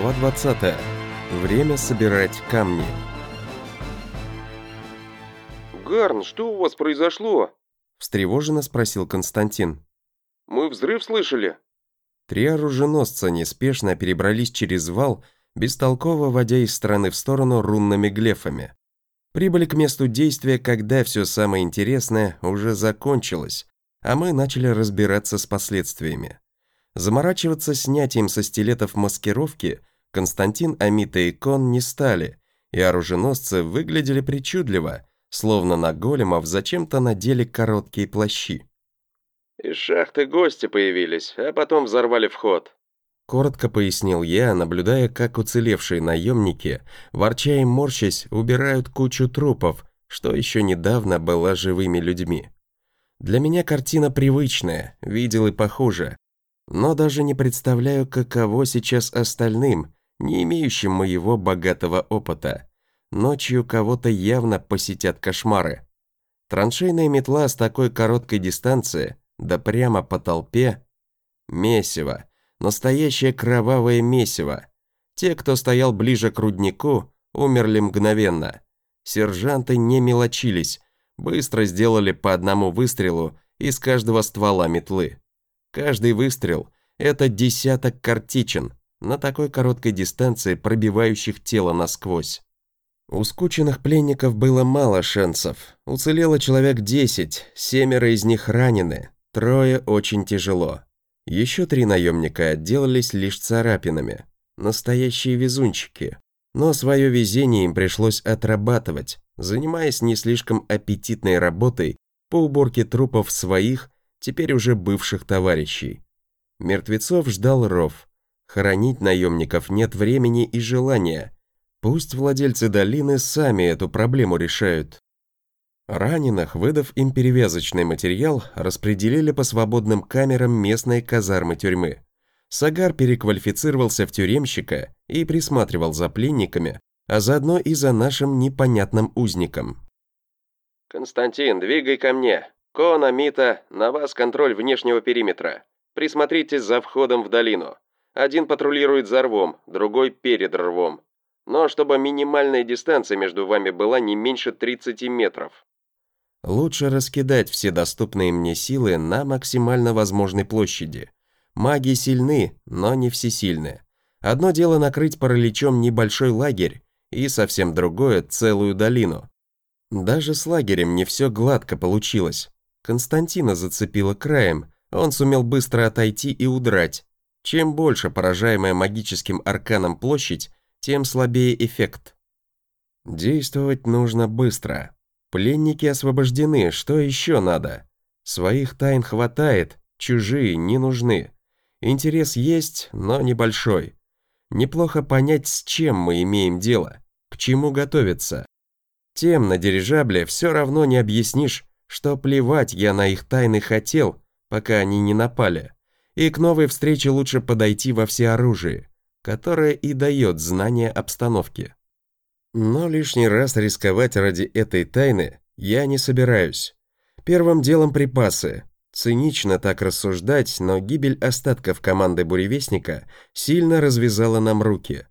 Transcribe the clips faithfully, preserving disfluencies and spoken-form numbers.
Глава двадцатая. Время собирать камни. «Гарн, что у вас произошло?» – встревоженно спросил Константин. «Мы взрыв слышали». Три оруженосца неспешно перебрались через вал, бестолково водя из стороны в сторону рунными глефами. Прибыли к месту действия, когда все самое интересное уже закончилось, а мы начали разбираться с последствиями. Заморачиваться снятием со стилетов маскировки Константин, Амита и Кон не стали, и оруженосцы выглядели причудливо, словно на големов зачем-то надели короткие плащи. «Из шахты гости появились, а потом взорвали вход», — коротко пояснил я, наблюдая, как уцелевшие наемники, ворча и морщась, убирают кучу трупов, что еще недавно была живыми людьми. Для меня картина привычная, видел и похуже. Но даже не представляю, каково сейчас остальным, не имеющим моего богатого опыта. Ночью кого-то явно посетят кошмары. Траншейная метла с такой короткой дистанции, да прямо по толпе. Месиво. Настоящее кровавое месиво. Те, кто стоял ближе к руднику, умерли мгновенно. Сержанты не мелочились, быстро сделали по одному выстрелу из каждого ствола метлы. Каждый выстрел – это десяток картичин, на такой короткой дистанции пробивающих тело насквозь. У скученных пленников было мало шансов. Уцелело человек десять, семеро из них ранены, трое очень тяжело. Еще три наемника отделались лишь царапинами. Настоящие везунчики. Но свое везение им пришлось отрабатывать, занимаясь не слишком аппетитной работой по уборке трупов своих, теперь уже бывших товарищей. Мертвецов ждал ров. Хоронить наемников нет времени и желания. Пусть владельцы долины сами эту проблему решают. Раненых, выдав им перевязочный материал, распределили по свободным камерам местной казармы тюрьмы. Сагар переквалифицировался в тюремщика и присматривал за пленниками, а заодно и за нашим непонятным узником. «Константин, двигай ко мне. Кон, Амита, на вас контроль внешнего периметра. Присмотритесь за входом в долину. Один патрулирует за рвом, другой перед рвом. Но чтобы минимальная дистанция между вами была не меньше тридцати метров». Лучше раскидать все доступные мне силы на максимально возможной площади. Маги сильны, но не всесильны. Одно дело накрыть параличом небольшой лагерь, и совсем другое – целую долину. Даже с лагерем не все гладко получилось. Константина зацепило краем, он сумел быстро отойти и удрать. Чем больше поражаемая магическим арканом площадь, тем слабее эффект. Действовать нужно быстро. Пленники освобождены, что еще надо? Своих тайн хватает, чужие не нужны. Интерес есть, но небольшой. Неплохо понять, с чем мы имеем дело, к чему готовиться. Тем на дирижабле все равно не объяснишь, что плевать я на их тайны хотел, пока они не напали, и к новой встрече лучше подойти во всеоружии, которое и дает знание обстановки. Но лишний раз рисковать ради этой тайны я не собираюсь. Первым делом припасы. Цинично так рассуждать, но гибель остатков команды буревестника сильно развязала нам руки.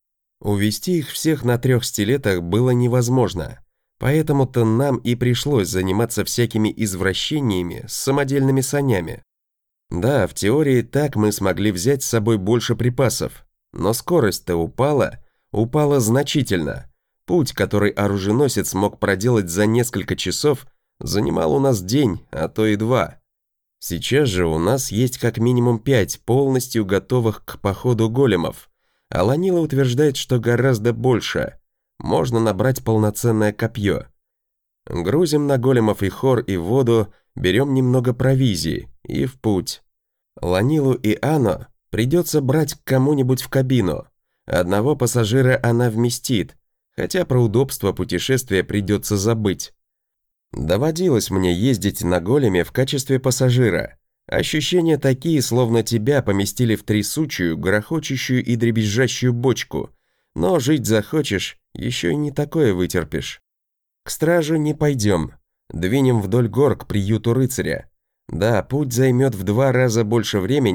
Увести их всех на трех стилетах было невозможно. Поэтому-то нам и пришлось заниматься всякими извращениями с самодельными санями. Да, в теории так мы смогли взять с собой больше припасов, но скорость-то упала, упала значительно. Путь, который оруженосец мог проделать за несколько часов, занимал у нас день, а то и два. Сейчас же у нас есть как минимум пять полностью готовых к походу големов, а Ланила утверждает, что гораздо больше. Можно набрать полноценное копье. Грузим на големов и хор, и воду, берем немного провизии и в путь. Ланилу и Ано придется брать к кому-нибудь в кабину. Одного пассажира она вместит, хотя про удобство путешествия придется забыть. Доводилось мне ездить на големе в качестве пассажира. Ощущения такие, словно тебя поместили в трясучую, грохочущую и дребезжащую бочку. Но жить захочешь, еще и не такое вытерпишь. К стражу не пойдем. Двинем вдоль гор к приюту рыцаря. Да, путь займет в два раза больше времени,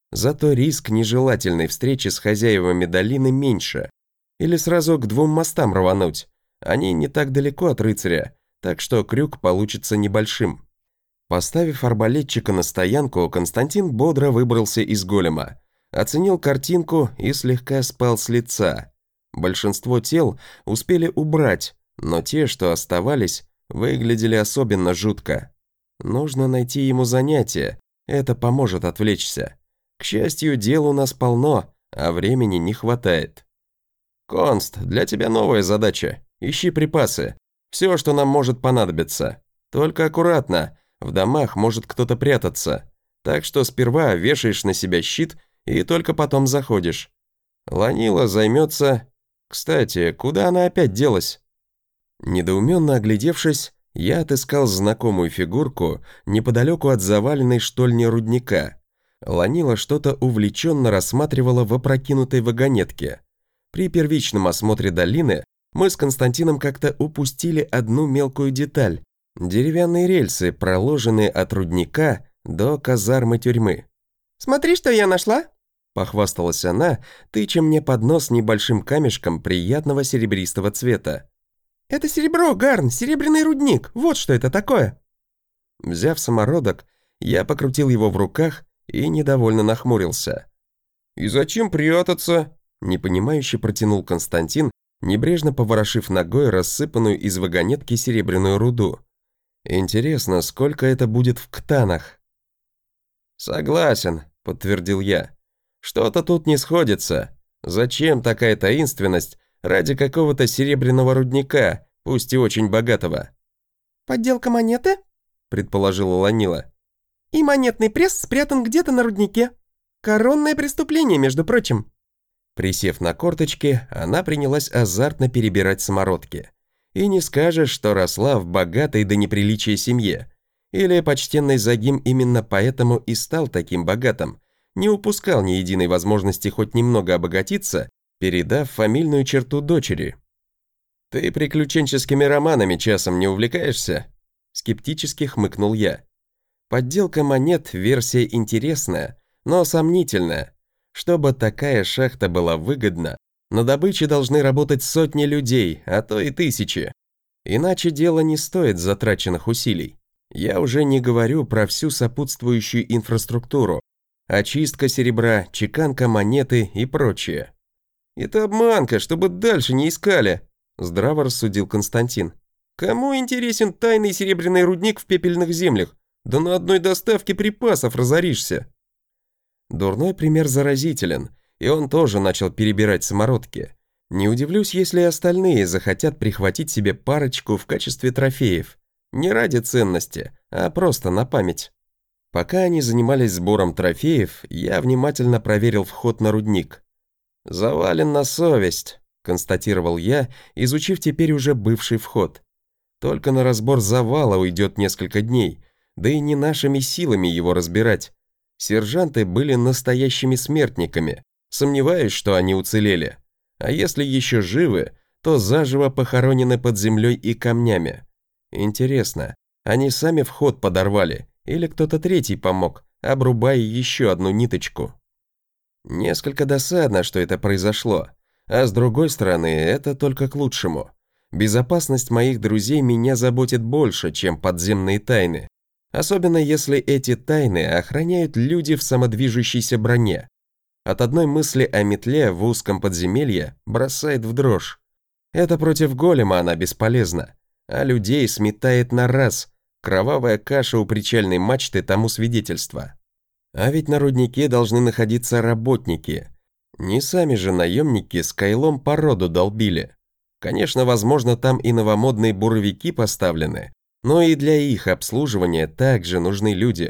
Зато риск нежелательной встречи с хозяевами долины меньше. Или сразу к двум мостам рвануть. Они не так далеко от рыцаря, так что крюк получится небольшим. Поставив арбалетчика на стоянку, Константин бодро выбрался из голема, оценил картинку и слегка спал с лица. Большинство тел успели убрать, но те, что оставались, выглядели особенно жутко. Нужно найти ему занятие, это поможет отвлечься. К счастью, дел у нас полно, а времени не хватает. «Конст, для тебя новая задача. Ищи припасы. Все, что нам может понадобиться. Только аккуратно, в домах может кто-то прятаться. Так что сперва вешаешь на себя щит и только потом заходишь. Ланила займется... Кстати, куда она опять делась?» Недоуменно оглядевшись, я отыскал знакомую фигурку неподалеку от заваленной штольни рудника. Ланила что-то увлеченно рассматривала в опрокинутой вагонетке. При первичном осмотре долины мы с Константином как-то упустили одну мелкую деталь. Деревянные рельсы, проложенные от рудника до казармы тюрьмы. «Смотри, что я нашла!» – похвасталась она, тыча мне под нос небольшим камешком приятного серебристого цвета. «Это серебро, Гарн, серебряный рудник, вот что это такое!» Взяв самородок, я покрутил его в руках и недовольно нахмурился. «И зачем прятаться?» – непонимающе протянул Константин, небрежно поворошив ногой рассыпанную из вагонетки серебряную руду. «Интересно, сколько это будет в ктанах?» «Согласен», – подтвердил я. «Что-то тут не сходится. Зачем такая таинственность ради какого-то серебряного рудника, пусть и очень богатого?» «Подделка монеты?» – предположила Ланила. «И монетный пресс спрятан где-то на руднике. Коронное преступление, между прочим». Присев на корточки, она принялась азартно перебирать самородки. И не скажешь, что росла в богатой до неприличия семье. Или почтенный Загим именно поэтому и стал таким богатым, не упускал ни единой возможности хоть немного обогатиться, передав фамильную черту дочери. «Ты приключенческими романами часом не увлекаешься?» Скептически хмыкнул я. Подделка монет – версия интересная, но сомнительная. Чтобы такая шахта была выгодна, на добыче должны работать сотни людей, а то и тысячи. Иначе дело не стоит затраченных усилий. Я уже не говорю про всю сопутствующую инфраструктуру. Очистка серебра, чеканка монеты и прочее. «Это обманка, чтобы дальше не искали», – здраво рассудил Константин. «Кому интересен тайный серебряный рудник в пепельных землях? Да на одной доставке припасов разоришься». Дурной пример заразителен, и он тоже начал перебирать самородки. Не удивлюсь, если и остальные захотят прихватить себе парочку в качестве трофеев. Не ради ценности, а просто на память. Пока они занимались сбором трофеев, я внимательно проверил вход на рудник. «Завален на совесть», – констатировал я, изучив теперь уже бывший вход. «Только на разбор завала уйдет несколько дней, да и не нашими силами его разбирать. Сержанты были настоящими смертниками, сомневаюсь, что они уцелели. А если еще живы, то заживо похоронены под землей и камнями. Интересно, они сами вход подорвали, или кто-то третий помог, обрубая еще одну ниточку?» Несколько досадно, что это произошло, а с другой стороны, это только к лучшему. Безопасность моих друзей меня заботит больше, чем подземные тайны. Особенно если эти тайны охраняют люди в самодвижущейся броне. От одной мысли о метле в узком подземелье бросает в дрожь. Это против голема она бесполезна, а людей сметает на раз. Кровавая каша у причальной мачты тому свидетельство. А ведь на руднике должны находиться работники. Не сами же наемники с кайлом породу долбили. Конечно, возможно, там и новомодные буровики поставлены, но и для их обслуживания также нужны люди.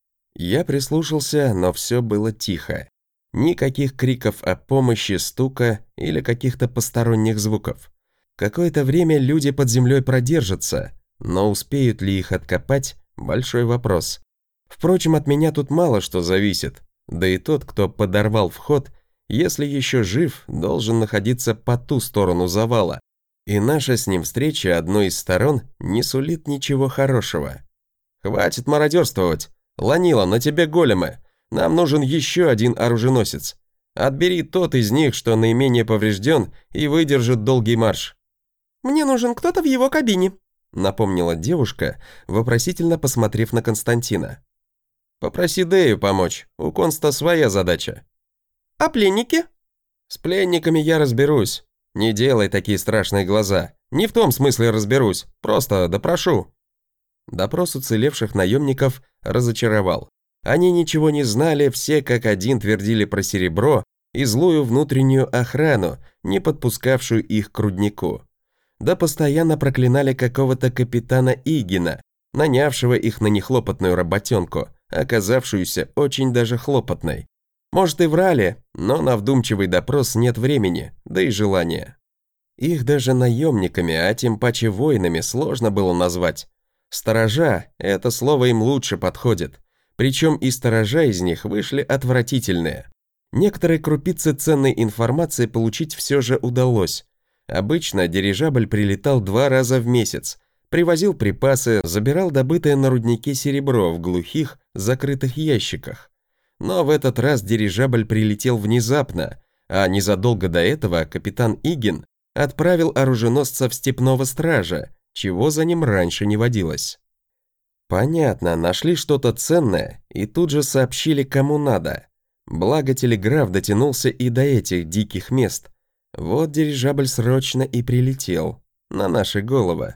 Я прислушался, но все было тихо. Никаких криков о помощи, стука или каких-то посторонних звуков. Какое-то время люди под землей продержатся, но успеют ли их откопать – большой вопрос. Впрочем, от меня тут мало что зависит, да и тот, кто подорвал вход, если еще жив, должен находиться по ту сторону завала. И наша с ним встреча одной из сторон не сулит ничего хорошего. «Хватит мародерствовать! Ланила, на тебе големы! Нам нужен еще один оруженосец. Отбери тот из них, что наименее поврежден и выдержит долгий марш». «Мне нужен кто-то в его кабине», — напомнила девушка, вопросительно посмотрев на Константина. «Попроси Дэю помочь, у Конста своя задача». «А пленники?» «С пленниками я разберусь. Не делай такие страшные глаза. Не в том смысле разберусь, просто допрошу». Допрос уцелевших наемников разочаровал. Они ничего не знали, все как один твердили про серебро и злую внутреннюю охрану, не подпускавшую их к руднику. Да постоянно проклинали какого-то капитана Игина, нанявшего их на нехлопотную работенку, оказавшуюся очень даже хлопотной. Может и врали, но на вдумчивый допрос нет времени, да и желания. Их даже наемниками, а тем паче воинами сложно было назвать. Сторожа – это слово им лучше подходит. Причем и сторожа из них вышли отвратительные. Некоторые крупицы ценной информации получить все же удалось. Обычно дирижабль прилетал два раза в месяц, привозил припасы, забирал добытое на руднике серебро в глухих, закрытых ящиках. Но в этот раз дирижабль прилетел внезапно, а незадолго до этого капитан Игин отправил оруженосцев степного стража, чего за ним раньше не водилось. Понятно, нашли что-то ценное и тут же сообщили кому надо. Благо телеграф дотянулся и до этих диких мест. Вот дирижабль срочно и прилетел. На наши головы.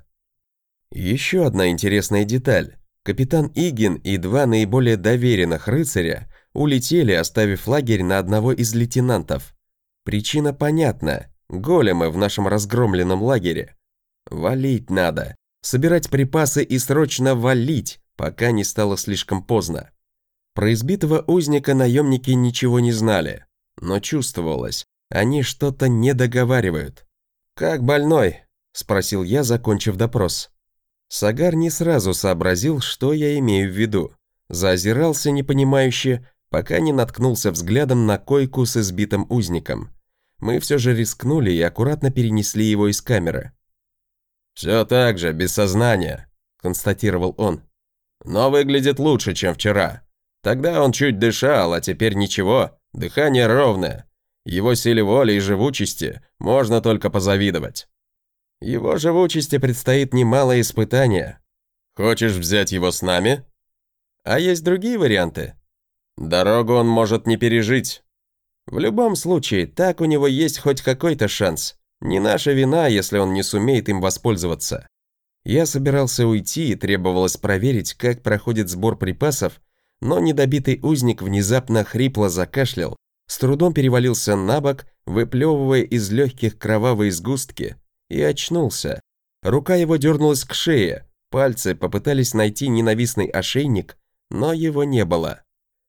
Еще одна интересная деталь. Капитан Игин и два наиболее доверенных рыцаря улетели, оставив лагерь на одного из лейтенантов. Причина понятна. Големы в нашем разгромленном лагере. Валить надо. Собирать припасы и срочно валить, пока не стало слишком поздно. Про избитого узника наемники ничего не знали, но чувствовалось, они что-то не договаривают. «Как больной?» – спросил я, закончив допрос. Сагар не сразу сообразил, что я имею в виду. Заозирался непонимающе, пока не наткнулся взглядом на койку с избитым узником. Мы все же рискнули и аккуратно перенесли его из камеры. «Все так же, без сознания», – констатировал он. «Но выглядит лучше, чем вчера. Тогда он чуть дышал, а теперь ничего, дыхание ровное. Его силе воли и живучести можно только позавидовать. Его живучести предстоит немалое испытание. Хочешь взять его с нами? А есть другие варианты? Дорогу он может не пережить. В любом случае, так у него есть хоть какой-то шанс. Не наша вина, если он не сумеет им воспользоваться. Я собирался уйти и требовалось проверить, как проходит сбор припасов, но недобитый узник внезапно хрипло закашлял, с трудом перевалился на бок, выплевывая из легких кровавые сгустки, и очнулся. Рука его дернулась к шее, пальцы попытались найти ненавистный ошейник, но его не было.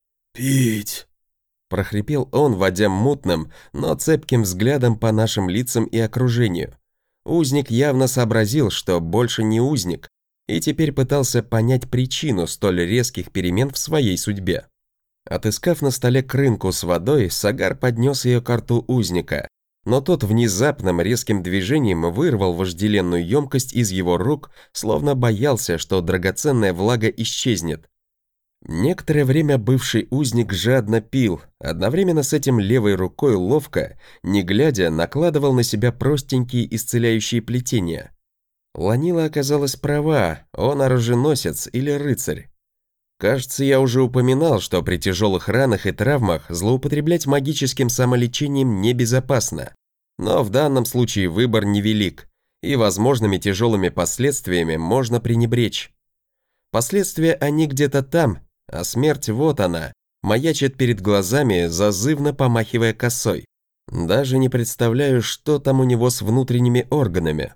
«Пить!» – прохрипел он, водя мутным, но цепким взглядом по нашим лицам и окружению. Узник явно сообразил, что больше не узник, и теперь пытался понять причину столь резких перемен в своей судьбе. Отыскав на столе крынку с водой, Сагар поднес ее к рту узника, но тот внезапным резким движением вырвал вожделенную емкость из его рук, словно боялся, что драгоценная влага исчезнет. Некоторое время бывший узник жадно пил, одновременно с этим левой рукой ловко, не глядя, накладывал на себя простенькие исцеляющие плетения. Ланила оказалась права, он оруженосец или рыцарь. Кажется, я уже упоминал, что при тяжелых ранах и травмах злоупотреблять магическим самолечением небезопасно. Но в данном случае выбор невелик, и возможными тяжелыми последствиями можно пренебречь. Последствия они где-то там, а смерть вот она, маячит перед глазами, зазывно помахивая косой. Даже не представляю, что там у него с внутренними органами.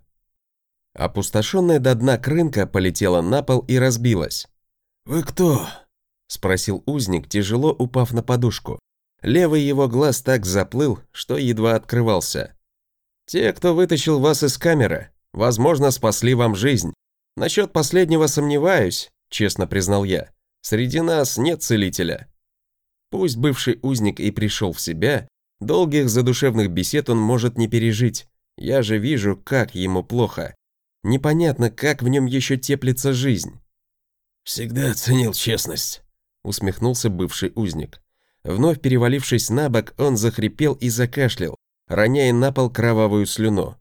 Опустошенная до дна крынка полетела на пол и разбилась. «Вы кто?» – спросил узник, тяжело упав на подушку. Левый его глаз так заплыл, что едва открывался. «Те, кто вытащил вас из камеры, возможно, спасли вам жизнь. Насчет последнего сомневаюсь», – честно признал я. «Среди нас нет целителя». Пусть бывший узник и пришел в себя, долгих задушевных бесед он может не пережить. Я же вижу, как ему плохо. Непонятно, как в нем еще теплится жизнь. «Всегда ценил честность», усмехнулся бывший узник. Вновь перевалившись на бок, он захрипел и закашлял, роняя на пол кровавую слюну.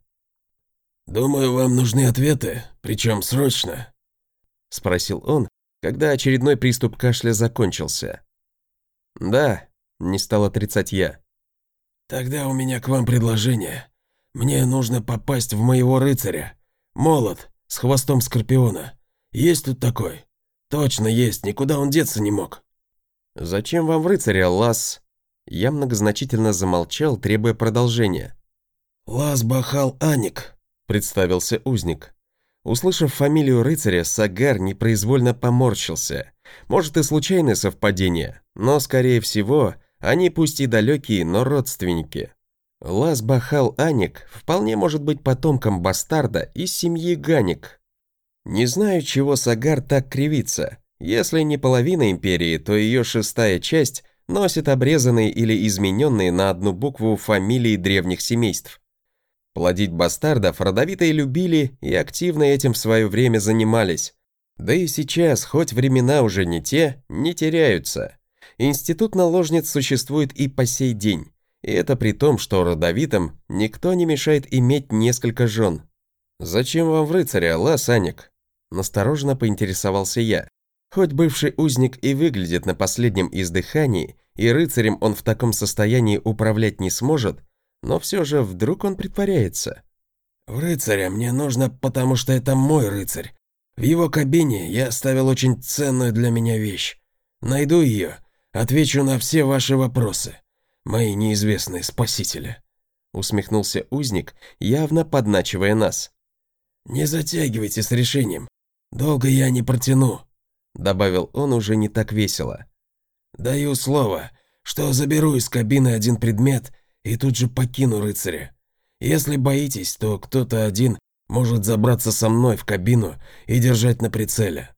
«Думаю, вам нужны ответы, причем срочно», — спросил он, когда очередной приступ кашля закончился. «Да», — не стал отрицать я. «Тогда у меня к вам предложение. Мне нужно попасть в моего рыцаря. Молот с хвостом скорпиона. Есть тут такой?» «Точно есть, никуда он деться не мог». «Зачем вам в рыцаря, Лас?» Я многозначительно замолчал, требуя продолжения. «Лас Бахал Аник», — представился узник. Услышав фамилию рыцаря, Сагар непроизвольно поморщился. Может и случайное совпадение, но, скорее всего, они пусть и далекие, но родственники. Лас Бахал Аник вполне может быть потомком бастарда из семьи Ганик. Не знаю, чего Сагар так кривится. Если не половина империи, то ее шестая часть носит обрезанные или измененные на одну букву фамилии древних семейств. Плодить бастардов родовитые любили и активно этим в свое время занимались. Да и сейчас, хоть времена уже не те, не теряются. Институт наложниц существует и по сей день. И это при том, что родовитым никто не мешает иметь несколько жен. «Зачем вам в рыцаря, Лас Аник?» Настороженно поинтересовался я. Хоть бывший узник и выглядит на последнем издыхании, и рыцарем он в таком состоянии управлять не сможет, но все же вдруг он притворяется. «В рыцаря мне нужно, потому что это мой рыцарь. В его кабине я оставил очень ценную для меня вещь. Найду ее, отвечу на все ваши вопросы, мои неизвестные спасители», усмехнулся узник, явно подначивая нас. «Не затягивайте с решением, долго я не протяну», добавил он уже не так весело. «Даю слово, что заберу из кабины один предмет и тут же покину рыцаря. Если боитесь, то кто-то один может забраться со мной в кабину и держать на прицеле».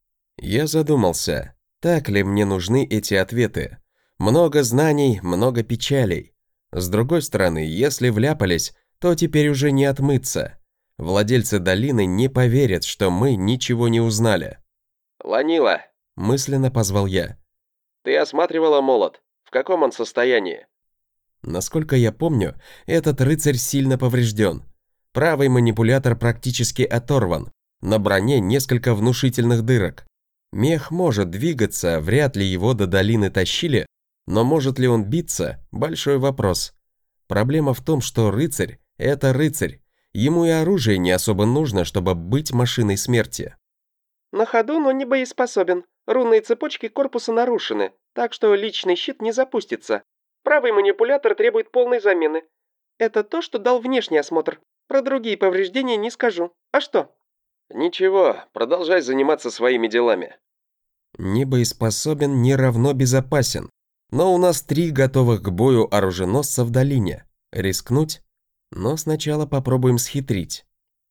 Я задумался, так ли мне нужны эти ответы. Много знаний, много печалей. С другой стороны, если вляпались, то теперь уже не отмыться. Владельцы долины не поверят, что мы ничего не узнали. «Ланила», — мысленно позвал я. «Ты осматривала молот? В каком он состоянии?» Насколько я помню, этот рыцарь сильно поврежден. Правый манипулятор практически оторван. На броне несколько внушительных дырок. Мех может двигаться, вряд ли его до долины тащили, но может ли он биться – большой вопрос. Проблема в том, что рыцарь – это рыцарь. Ему и оружие не особо нужно, чтобы быть машиной смерти. На ходу, но не боеспособен. Рунные цепочки корпуса нарушены, так что личный щит не запустится. Правый манипулятор требует полной замены. Это то, что дал внешний осмотр. Про другие повреждения не скажу. А что? Ничего, продолжай заниматься своими делами. Не боеспособен не равно безопасен. Но у нас три готовых к бою оруженосца в долине. Рискнуть? Но сначала попробуем схитрить.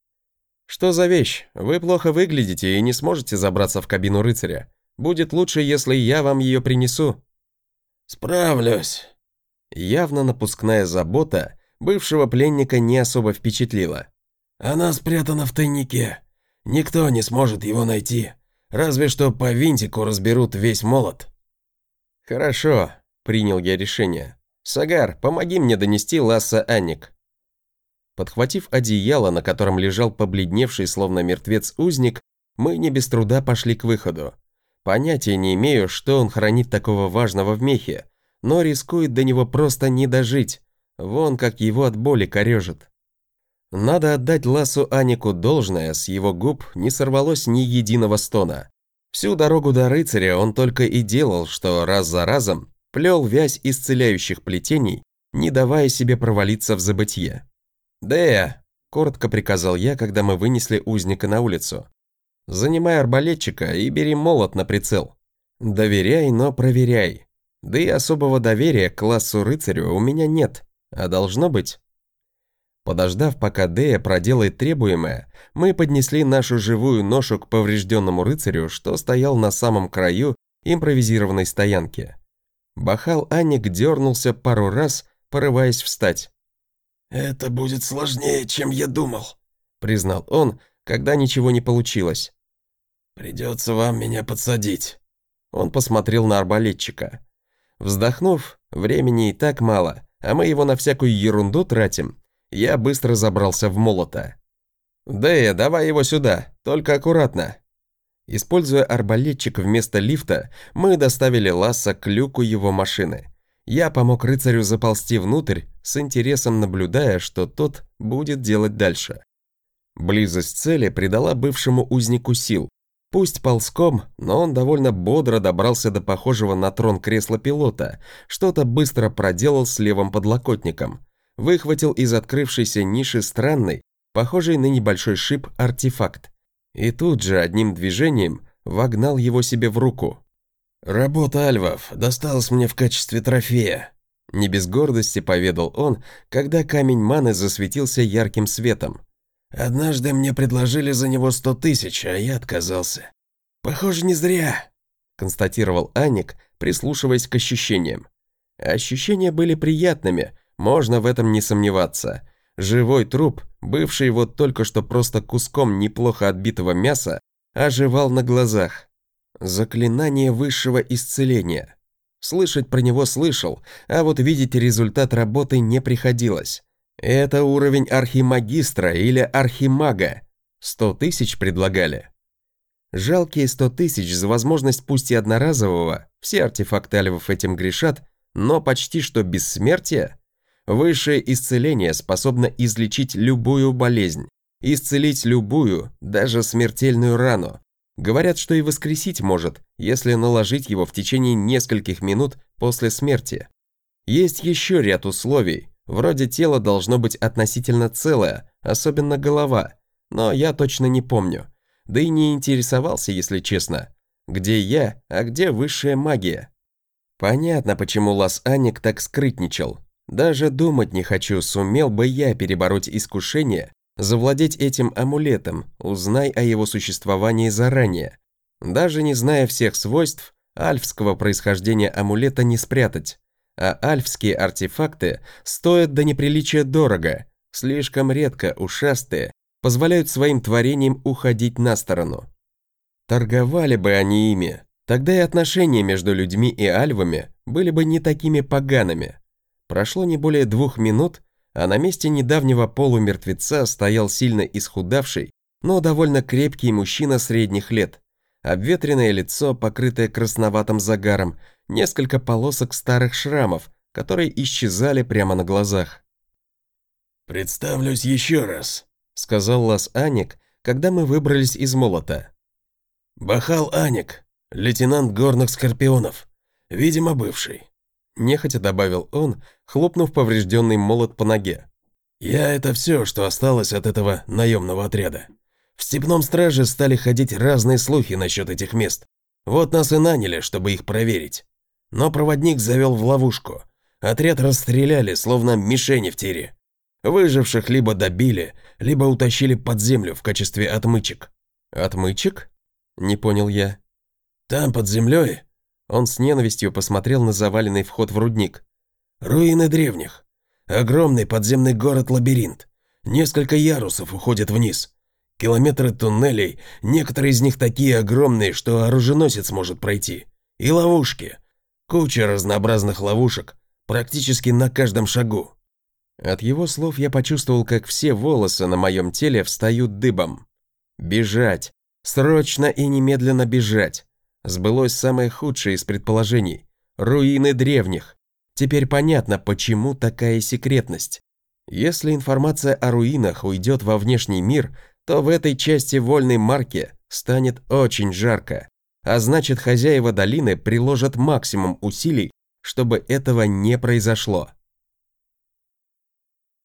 Что за вещь? Вы плохо выглядите и не сможете забраться в кабину рыцаря. Будет лучше, если я вам ее принесу. «Справлюсь». Явно напускная забота бывшего пленника не особо впечатлила. «Она спрятана в тайнике. Никто не сможет его найти. Разве что по винтику разберут весь молот». «Хорошо», — принял я решение. «Сагар, помоги мне донести Ласса Аник». Подхватив одеяло, на котором лежал побледневший, словно мертвец, узник, мы не без труда пошли к выходу. Понятия не имею, что он хранит такого важного в мехе, но рискует до него просто не дожить. Вон как его от боли корежит. Надо отдать Лассу Анику должное, с его губ не сорвалось ни единого стона. Всю дорогу до рыцаря он только и делал, что раз за разом плел вязь исцеляющих плетений, не давая себе провалиться в забытье. «Дея!» – коротко приказал я, когда мы вынесли узника на улицу. «Занимай арбалетчика и бери молот на прицел. Доверяй, но проверяй. Да и особого доверия к классу рыцарю у меня нет, а должно быть». Подождав, пока Дея проделает требуемое, мы поднесли нашу живую ношу к поврежденному рыцарю, что стоял на самом краю импровизированной стоянки. Бахал Аник дернулся пару раз, порываясь встать. «Это будет сложнее, чем я думал», — признал он, когда ничего не получилось. «Придется вам меня подсадить». Он посмотрел на арбалетчика. Вздохнув, времени и так мало, а мы его на всякую ерунду тратим, я быстро забрался в молота. «Дэя, давай его сюда, только аккуратно». Используя арбалетчик вместо лифта, мы доставили Ласса к люку его машины. Я помог рыцарю заползти внутрь, с интересом наблюдая, что тот будет делать дальше. Близость цели придала бывшему узнику сил. Пусть ползком, но он довольно бодро добрался до похожего на трон кресла пилота, что-то быстро проделал с левым подлокотником, выхватил из открывшейся ниши странный, похожий на небольшой шип, артефакт. И тут же одним движением вогнал его себе в руку. «Работа альвов досталась мне в качестве трофея», — не без гордости поведал он, когда камень маны засветился ярким светом. «Однажды мне предложили за него сто тысяч, а я отказался. Похоже, не зря», — констатировал Аник, прислушиваясь к ощущениям. Ощущения были приятными, можно в этом не сомневаться. Живой труп, бывший вот только что просто куском неплохо отбитого мяса, оживал на глазах. Заклинание высшего исцеления. Слышать про него слышал, а вот видеть результат работы не приходилось. Это уровень архимагистра или архимага. Сто тысяч предлагали. Жалкие сто тысяч за возможность пусть и одноразового, все артефакты альвов этим грешат, но почти что бессмертие. Высшее исцеление способно излечить любую болезнь, исцелить любую, даже смертельную рану. Говорят, что и воскресить может, если наложить его в течение нескольких минут после смерти. Есть еще ряд условий, вроде тело должно быть относительно целое, особенно голова, но я точно не помню, да и не интересовался, если честно. Где я, а где высшая магия? Понятно, почему Лас Аник так скрытничал. Даже думать не хочу, сумел бы я перебороть искушение, завладеть этим амулетом, узнай о его существовании заранее. Даже не зная всех свойств, альфского происхождения амулета не спрятать. А альфские артефакты стоят до неприличия дорого, слишком редко ушастые, позволяют своим творениям уходить на сторону. Торговали бы они ими, тогда и отношения между людьми и альвами были бы не такими погаными. Прошло не более двух минут, а на месте недавнего полумертвеца стоял сильно исхудавший, но довольно крепкий мужчина средних лет. Обветренное лицо, покрытое красноватым загаром, несколько полосок старых шрамов, которые исчезали прямо на глазах. «Представлюсь еще раз», — сказал Лас Аник, когда мы выбрались из молота. «Бахал Аник, лейтенант горных скорпионов, видимо, бывший», — нехотя добавил он, хлопнув поврежденный молот по ноге. «Я — это все, что осталось от этого наемного отряда. В степном страже стали ходить разные слухи насчет этих мест. Вот нас и наняли, чтобы их проверить. Но проводник завел в ловушку. Отряд расстреляли, словно мишени в тире. Выживших либо добили, либо утащили под землю в качестве отмычек». «Отмычек?» — не понял я. «Там, под землей...» Он с ненавистью посмотрел на заваленный вход в рудник. «Руины древних. Огромный подземный город-лабиринт. Несколько ярусов уходят вниз. Километры туннелей, некоторые из них такие огромные, что оруженосец может пройти. И ловушки. Куча разнообразных ловушек, практически на каждом шагу». От его слов я почувствовал, как все волосы на моем теле встают дыбом. Бежать. Срочно и немедленно бежать. Сбылось самое худшее из предположений. Руины древних. Теперь понятно, почему такая секретность. Если информация о руинах уйдет во внешний мир, то в этой части вольной марки станет очень жарко. А значит, хозяева долины приложат максимум усилий, чтобы этого не произошло.